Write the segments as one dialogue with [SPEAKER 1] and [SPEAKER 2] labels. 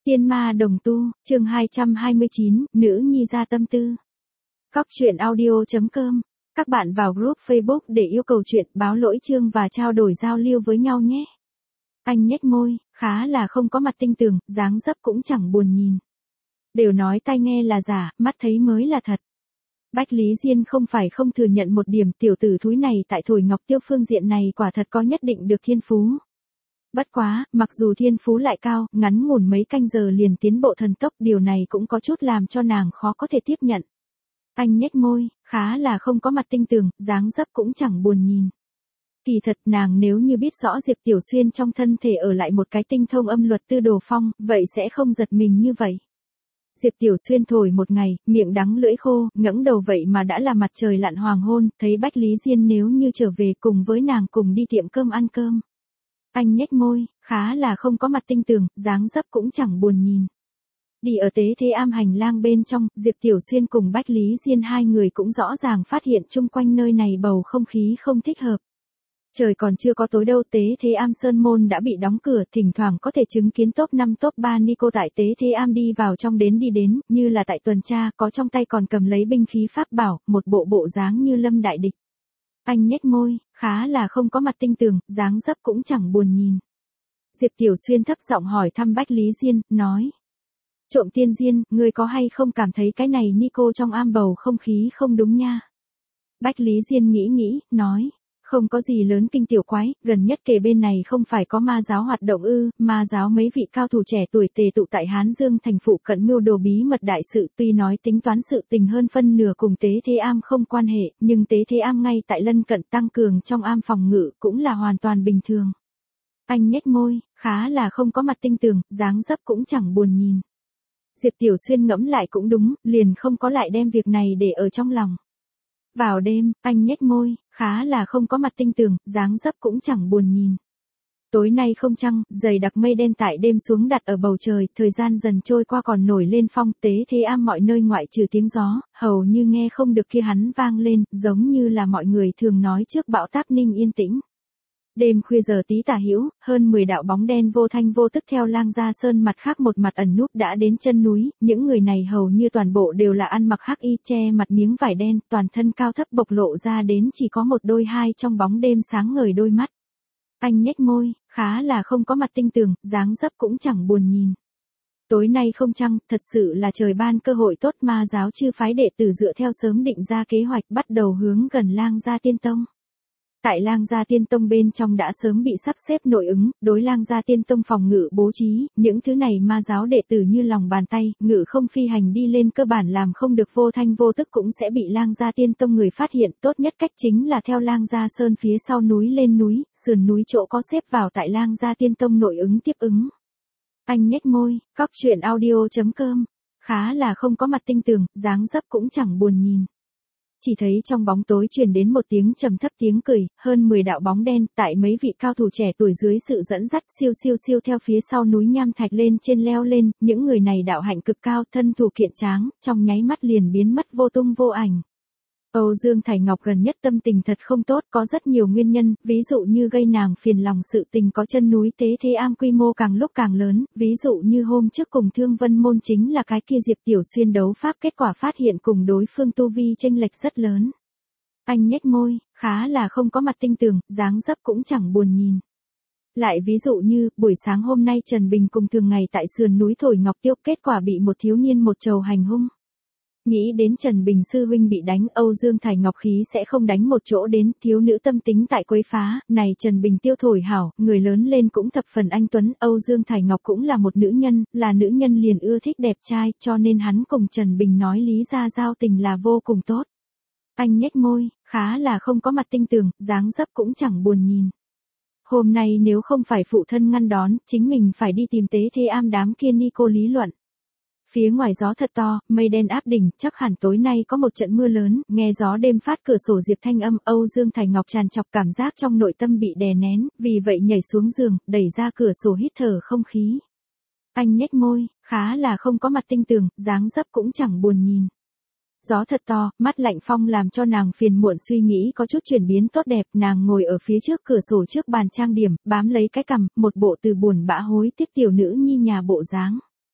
[SPEAKER 1] Tiên ma đồng tu, chương 229, nữ nhi ra tâm tư. Cóc truyện audio.com. Các bạn vào group Facebook để yêu cầu chuyện, báo lỗi chương và trao đổi giao lưu với nhau nhé. Anh nhếch môi, khá là không có mặt tinh tường, dáng dấp cũng chẳng buồn nhìn. Đều nói tai nghe là giả, mắt thấy mới là thật. Bách Lý Diên không phải không thừa nhận một điểm, tiểu tử thúi này tại Thổi Ngọc Tiêu phương diện này quả thật có nhất định được thiên phú. Bất quá, mặc dù thiên phú lại cao, ngắn ngủn mấy canh giờ liền tiến bộ thần tốc, điều này cũng có chút làm cho nàng khó có thể tiếp nhận. Anh nhếch môi, khá là không có mặt tinh tường, dáng dấp cũng chẳng buồn nhìn. Kỳ thật nàng nếu như biết rõ Diệp Tiểu Xuyên trong thân thể ở lại một cái tinh thông âm luật Tư Đồ Phong, vậy sẽ không giật mình như vậy. Diệp Tiểu Xuyên thổi một ngày, miệng đắng lưỡi khô, ngẩng đầu vậy mà đã là mặt trời lặn hoàng hôn, thấy Bách Lý Diên nếu như trở về cùng với nàng cùng đi tiệm cơm ăn cơm. Anh nhếch môi, khá là không có mặt tinh tường, dáng dấp cũng chẳng buồn nhìn. Đi ở Tế Thế Am hành lang bên trong, Diệp Tiểu Xuyên cùng Bách Lý Diên hai người cũng rõ ràng phát hiện chung quanh nơi này bầu không khí không thích hợp. Trời còn chưa có tối đâu, Tế Thế Am Sơn Môn đã bị đóng cửa, thỉnh thoảng có thể chứng kiến top 5 top 3 ni cô tại Tế Thế Am đi vào trong đến đi đến, như là tại tuần tra, có trong tay còn cầm lấy binh khí pháp bảo, một bộ dáng như lâm đại địch. Anh nhếch môi, khá là không có mặt tinh tường, dáng dấp cũng chẳng buồn nhìn. Diệp Tiểu Xuyên thấp giọng hỏi thăm Bách Lý Diên, nói. Trộm Tiên Diên, ngươi có hay không cảm thấy cái này Nico trong am bầu không khí không đúng nha? Bách Lý Diên nghĩ, nói. Không có gì lớn kinh tiểu quái, gần nhất kề bên này không phải có ma giáo hoạt động ư, ma giáo mấy vị cao thủ trẻ tuổi tề tụ tại Hán Dương thành phụ cận mưu đồ bí mật đại sự, tuy nói tính toán sự tình hơn phân nửa cùng Tế Thế Am không quan hệ, nhưng Tế Thế Am ngay tại lân cận tăng cường trong am phòng ngự cũng là hoàn toàn bình thường. Anh nhếch môi, khá là không có mặt tinh tường, dáng dấp cũng chẳng buồn nhìn. Diệp Tiểu Xuyên ngẫm lại cũng đúng, liền không có lại đem việc này để ở trong lòng. Vào đêm, anh nhếch môi, khá là không có mặt tinh tường, dáng dấp cũng chẳng buồn nhìn. Tối nay không trăng, dày đặc mây đen tại đêm xuống đặt ở bầu trời, thời gian dần trôi qua còn nổi lên phong. Tế Thế Am mọi nơi ngoại trừ tiếng gió, hầu như nghe không được kia hắn vang lên, giống như là mọi người thường nói trước bão táp ninh yên tĩnh. Đêm khuya giờ tí tả hữu, hơn 10 đạo bóng đen vô thanh vô tức theo Lang Gia Sơn mặt khác một mặt ẩn núp đã đến chân núi, những người này hầu như toàn bộ đều là ăn mặc hắc y che mặt miếng vải đen, toàn thân cao thấp bộc lộ ra đến chỉ có một đôi hai trong bóng đêm sáng ngời đôi mắt. Anh nhếch môi, khá là không có mặt tinh tường, dáng dấp cũng chẳng buồn nhìn. Tối nay không trăng, thật sự là trời ban cơ hội tốt, ma giáo chư phái đệ tử dựa theo sớm định ra kế hoạch bắt đầu hướng gần Lang Gia Tiên Tông. Tại Lang Gia Tiên Tông bên trong đã sớm bị sắp xếp nội ứng, đối Lang Gia Tiên Tông phòng ngự bố trí, những thứ này ma giáo đệ tử như lòng bàn tay, ngự không phi hành đi lên cơ bản làm không được vô thanh vô tức cũng sẽ bị Lang Gia Tiên Tông người phát hiện, tốt nhất cách chính là theo Lang Gia Sơn phía sau núi lên núi, sườn núi chỗ có xếp vào tại Lang Gia Tiên Tông nội ứng tiếp ứng. Anh nhếch môi, cóc truyện audio.com, khá là không có mặt tinh tường, dáng dấp cũng chẳng buồn nhìn. Chỉ thấy trong bóng tối truyền đến một tiếng trầm thấp tiếng cười, hơn 10 đạo bóng đen, tại mấy vị cao thủ trẻ tuổi dưới sự dẫn dắt siêu theo phía sau núi nham thạch lên trên leo lên, những người này đạo hạnh cực cao, thân thủ kiện tráng, trong nháy mắt liền biến mất vô tung vô ảnh. Âu Dương Thải Ngọc gần nhất tâm tình thật không tốt, có rất nhiều nguyên nhân, ví dụ như gây nàng phiền lòng sự tình có chân núi Tế Thế Am quy mô càng lúc càng lớn, ví dụ như hôm trước cùng Thương Vân Môn chính là cái kia Diệp Tiểu Xuyên đấu pháp kết quả phát hiện cùng đối phương tu vi chênh lệch rất lớn. Anh nhếch môi, khá là không có mặt tinh tường, dáng dấp cũng chẳng buồn nhìn. Lại ví dụ như, buổi sáng hôm nay Trần Bình cùng thường ngày tại sườn núi Thổi Ngọc Tiêu kết quả bị một thiếu niên một trầu hành hung. Nghĩ đến Trần Bình sư huynh bị đánh, Âu Dương Thải Ngọc khí sẽ không đánh một chỗ đến, thiếu nữ tâm tính tại quấy phá, này Trần Bình tiêu thổi hảo, người lớn lên cũng thập phần anh tuấn, Âu Dương Thải Ngọc cũng là một nữ nhân, là nữ nhân liền ưa thích đẹp trai, cho nên hắn cùng Trần Bình nói lý ra giao tình là vô cùng tốt. Anh nhếch môi, khá là không có mặt tinh tường, dáng dấp cũng chẳng buồn nhìn. Hôm nay nếu không phải phụ thân ngăn đón, chính mình phải đi tìm Tế Thế Am đám kia ni cô lý luận. Phía ngoài gió thật to, mây đen áp đỉnh, chắc hẳn tối nay có một trận mưa lớn, nghe gió đêm phát cửa sổ Diệp thanh âm, Âu Dương Thải Ngọc tràn trọc cảm giác trong nội tâm bị đè nén, vì vậy nhảy xuống giường, đẩy ra cửa sổ hít thở không khí. Anh nhếch môi, khá là không có mặt tinh tường, dáng dấp cũng chẳng buồn nhìn. Gió thật to, mắt lạnh phong làm cho nàng phiền muộn suy nghĩ có chút chuyển biến tốt đẹp, nàng ngồi ở phía trước cửa sổ trước bàn trang điểm, bám lấy cái cằm, một bộ từ buồn bã hối tiếc tiểu nữ nhi nhà bộ dáng.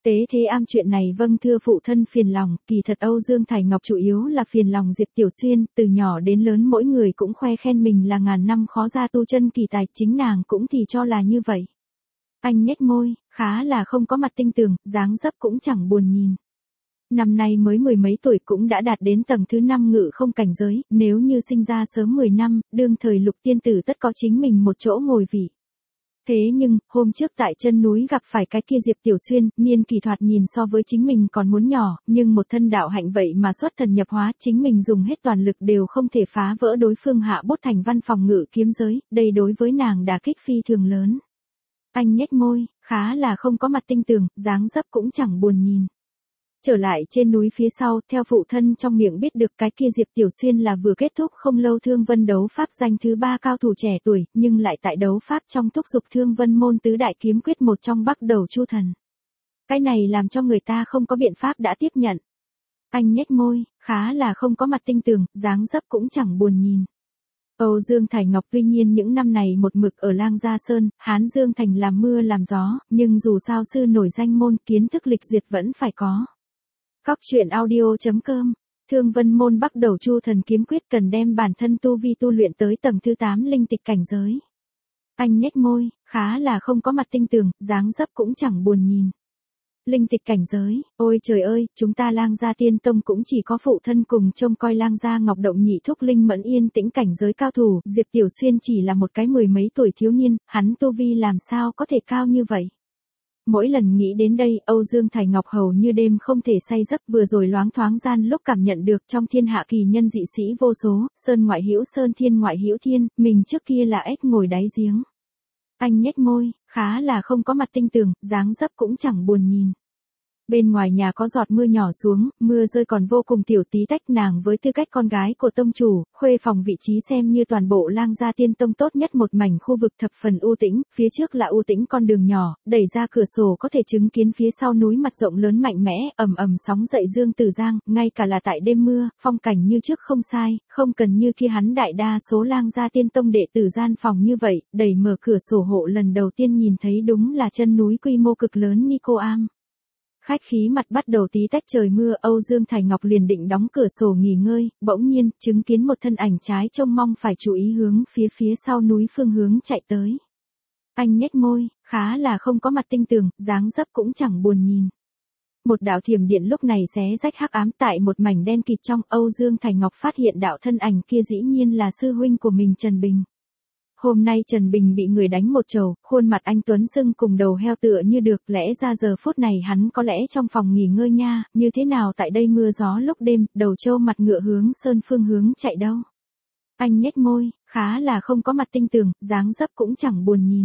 [SPEAKER 1] Tế thế am chuyện này vâng thưa phụ thân phiền lòng, kỳ thật Âu Dương Thải Ngọc chủ yếu là phiền lòng Diệp Tiểu Xuyên, từ nhỏ đến lớn mỗi người cũng khoe khen mình là ngàn năm khó ra tu chân kỳ tài, chính nàng cũng thì cho là như vậy. Anh nhếch môi, khá là không có mặt tinh tường, dáng dấp cũng chẳng buồn nhìn. Năm nay mới mười mấy tuổi cũng đã đạt đến tầng thứ 5 ngự không cảnh giới, nếu như sinh ra sớm 10 năm, đương thời Lục tiên tử tất có chính mình một chỗ ngồi vị. Thế nhưng, hôm trước tại chân núi gặp phải cái kia Diệp Tiểu Xuyên, niên kỳ thoạt nhìn so với chính mình còn muốn nhỏ, nhưng một thân đạo hạnh vậy mà xuất thần nhập hóa, chính mình dùng hết toàn lực đều không thể phá vỡ đối phương hạ bốt thành văn phòng ngự kiếm giới, đây đối với nàng đả kích phi thường lớn. Anh nhếch môi, khá là không có mặt tinh tường, dáng dấp cũng chẳng buồn nhìn. Trở lại trên núi phía sau, theo phụ thân trong miệng biết được cái kia Diệp Tiểu Xuyên là vừa kết thúc không lâu Thương Vân đấu pháp danh thứ 3 cao thủ trẻ tuổi, nhưng lại tại đấu pháp trong thúc dục Thương Vân môn tứ đại kiếm quyết một trong Bắc Đầu Chu Thần. Cái này làm cho người ta không có biện pháp đã tiếp nhận. Anh nhếch môi, khá là không có mặt tinh tường, dáng dấp cũng chẳng buồn nhìn. Âu Dương Thải Ngọc tuy nhiên những năm này một mực ở Lang Gia Sơn, Hán Dương Thành làm mưa làm gió, nhưng dù sao sư nổi danh môn kiến thức lịch duyệt vẫn phải có. Cóc truyện audio.com, Thương Vân môn Bắc Đầu Chu Thần kiếm quyết cần đem bản thân tu vi tu luyện tới tầng thứ 8 linh tịch cảnh giới. Anh nhếch môi, khá là không có mặt tinh tường, dáng dấp cũng chẳng buồn nhìn. Linh tịch cảnh giới, ôi trời ơi, chúng ta Lang Gia Tiên Tông cũng chỉ có phụ thân cùng trông coi Lang Gia Ngọc Động nhị thúc linh mẫn yên tĩnh cảnh giới cao thủ, Diệp Tiểu Xuyên chỉ là một cái mười mấy tuổi thiếu niên, hắn tu vi làm sao có thể cao như vậy. Mỗi lần nghĩ đến đây, Âu Dương Thải Ngọc hầu như đêm không thể say giấc, vừa rồi loáng thoáng gian lúc cảm nhận được trong thiên hạ kỳ nhân dị sĩ vô số, sơn ngoại hữu sơn thiên ngoại hữu thiên, mình trước kia là ếch ngồi đáy giếng. Anh nhếch môi, khá là không có mặt tinh tường, dáng dấp cũng chẳng buồn nhìn. Bên ngoài nhà có giọt mưa nhỏ xuống, mưa rơi còn vô cùng tiểu tí tách, nàng với tư cách con gái của tông chủ, khuê phòng vị trí xem như toàn bộ Lang Gia Tiên Tông tốt nhất một mảnh khu vực thập phần u tĩnh, phía trước là u tĩnh con đường nhỏ, đẩy ra cửa sổ có thể chứng kiến phía sau núi mặt rộng lớn mạnh mẽ, ầm ầm sóng dậy Dương Tử Giang, ngay cả là tại đêm mưa, phong cảnh như trước không sai, không cần như kia hắn đại đa số Lang Gia Tiên Tông đệ tử gian phòng như vậy, đẩy mở cửa sổ hộ lần đầu tiên nhìn thấy đúng là chân núi quy mô cực lớn Nico Am. Khách khí mặt bắt đầu tí tách trời mưa, Âu Dương Thải Ngọc liền định đóng cửa sổ nghỉ ngơi, bỗng nhiên, chứng kiến một thân ảnh trái trông mong phải chú ý hướng phía sau núi phương hướng chạy tới. Anh nhếch môi, khá là không có mặt tinh tường, dáng dấp cũng chẳng buồn nhìn. Một đạo thiểm điện lúc này xé rách hắc ám tại một mảnh đen kịt trong, Âu Dương Thải Ngọc phát hiện đạo thân ảnh kia dĩ nhiên là sư huynh của mình Trần Bình. Hôm nay Trần Bình bị người đánh một chầu, khuôn mặt anh tuấn sưng cùng đầu heo tựa như được, lẽ ra giờ phút này hắn có lẽ trong phòng nghỉ ngơi nha, như thế nào tại đây mưa gió lúc đêm, đầu trâu mặt ngựa hướng sơn phương hướng chạy đâu. Anh nhếch môi, khá là không có mặt tinh tường, dáng dấp cũng chẳng buồn nhìn.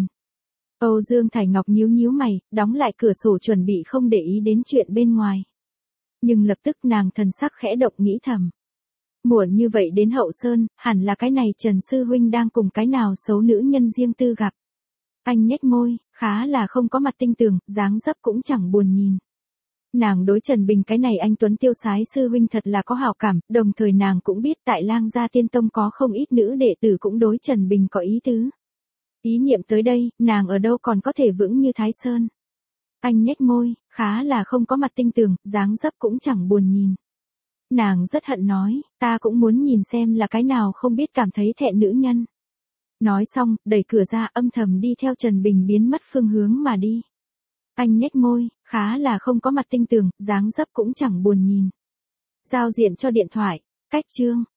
[SPEAKER 1] Âu Dương Thải Ngọc nhíu nhíu mày, đóng lại cửa sổ chuẩn bị không để ý đến chuyện bên ngoài. Nhưng lập tức nàng thần sắc khẽ động nghĩ thầm. Muộn như vậy đến Hậu Sơn, hẳn là cái này Trần Sư Huynh đang cùng cái nào xấu nữ nhân riêng tư gặp. Anh nhếch môi, khá là không có mặt tinh tường, dáng dấp cũng chẳng buồn nhìn. Nàng đối Trần Bình cái này anh Tuấn tiêu sái Sư Huynh thật là có hảo cảm, đồng thời nàng cũng biết tại Lang Gia Tiên Tông có không ít nữ đệ tử cũng đối Trần Bình có ý tứ. Ý niệm tới đây, nàng ở đâu còn có thể vững như Thái Sơn. Anh nhếch môi, khá là không có mặt tinh tường, dáng dấp cũng chẳng buồn nhìn. Nàng rất hận nói, ta cũng muốn nhìn xem là cái nào không biết cảm thấy thẹn nữ nhân. Nói xong, đẩy cửa ra âm thầm đi theo Trần Bình biến mất phương hướng mà đi. Anh nhếch môi, khá là không có mặt tinh tường, dáng dấp cũng chẳng buồn nhìn. Giao diện cho điện thoại, cách chương.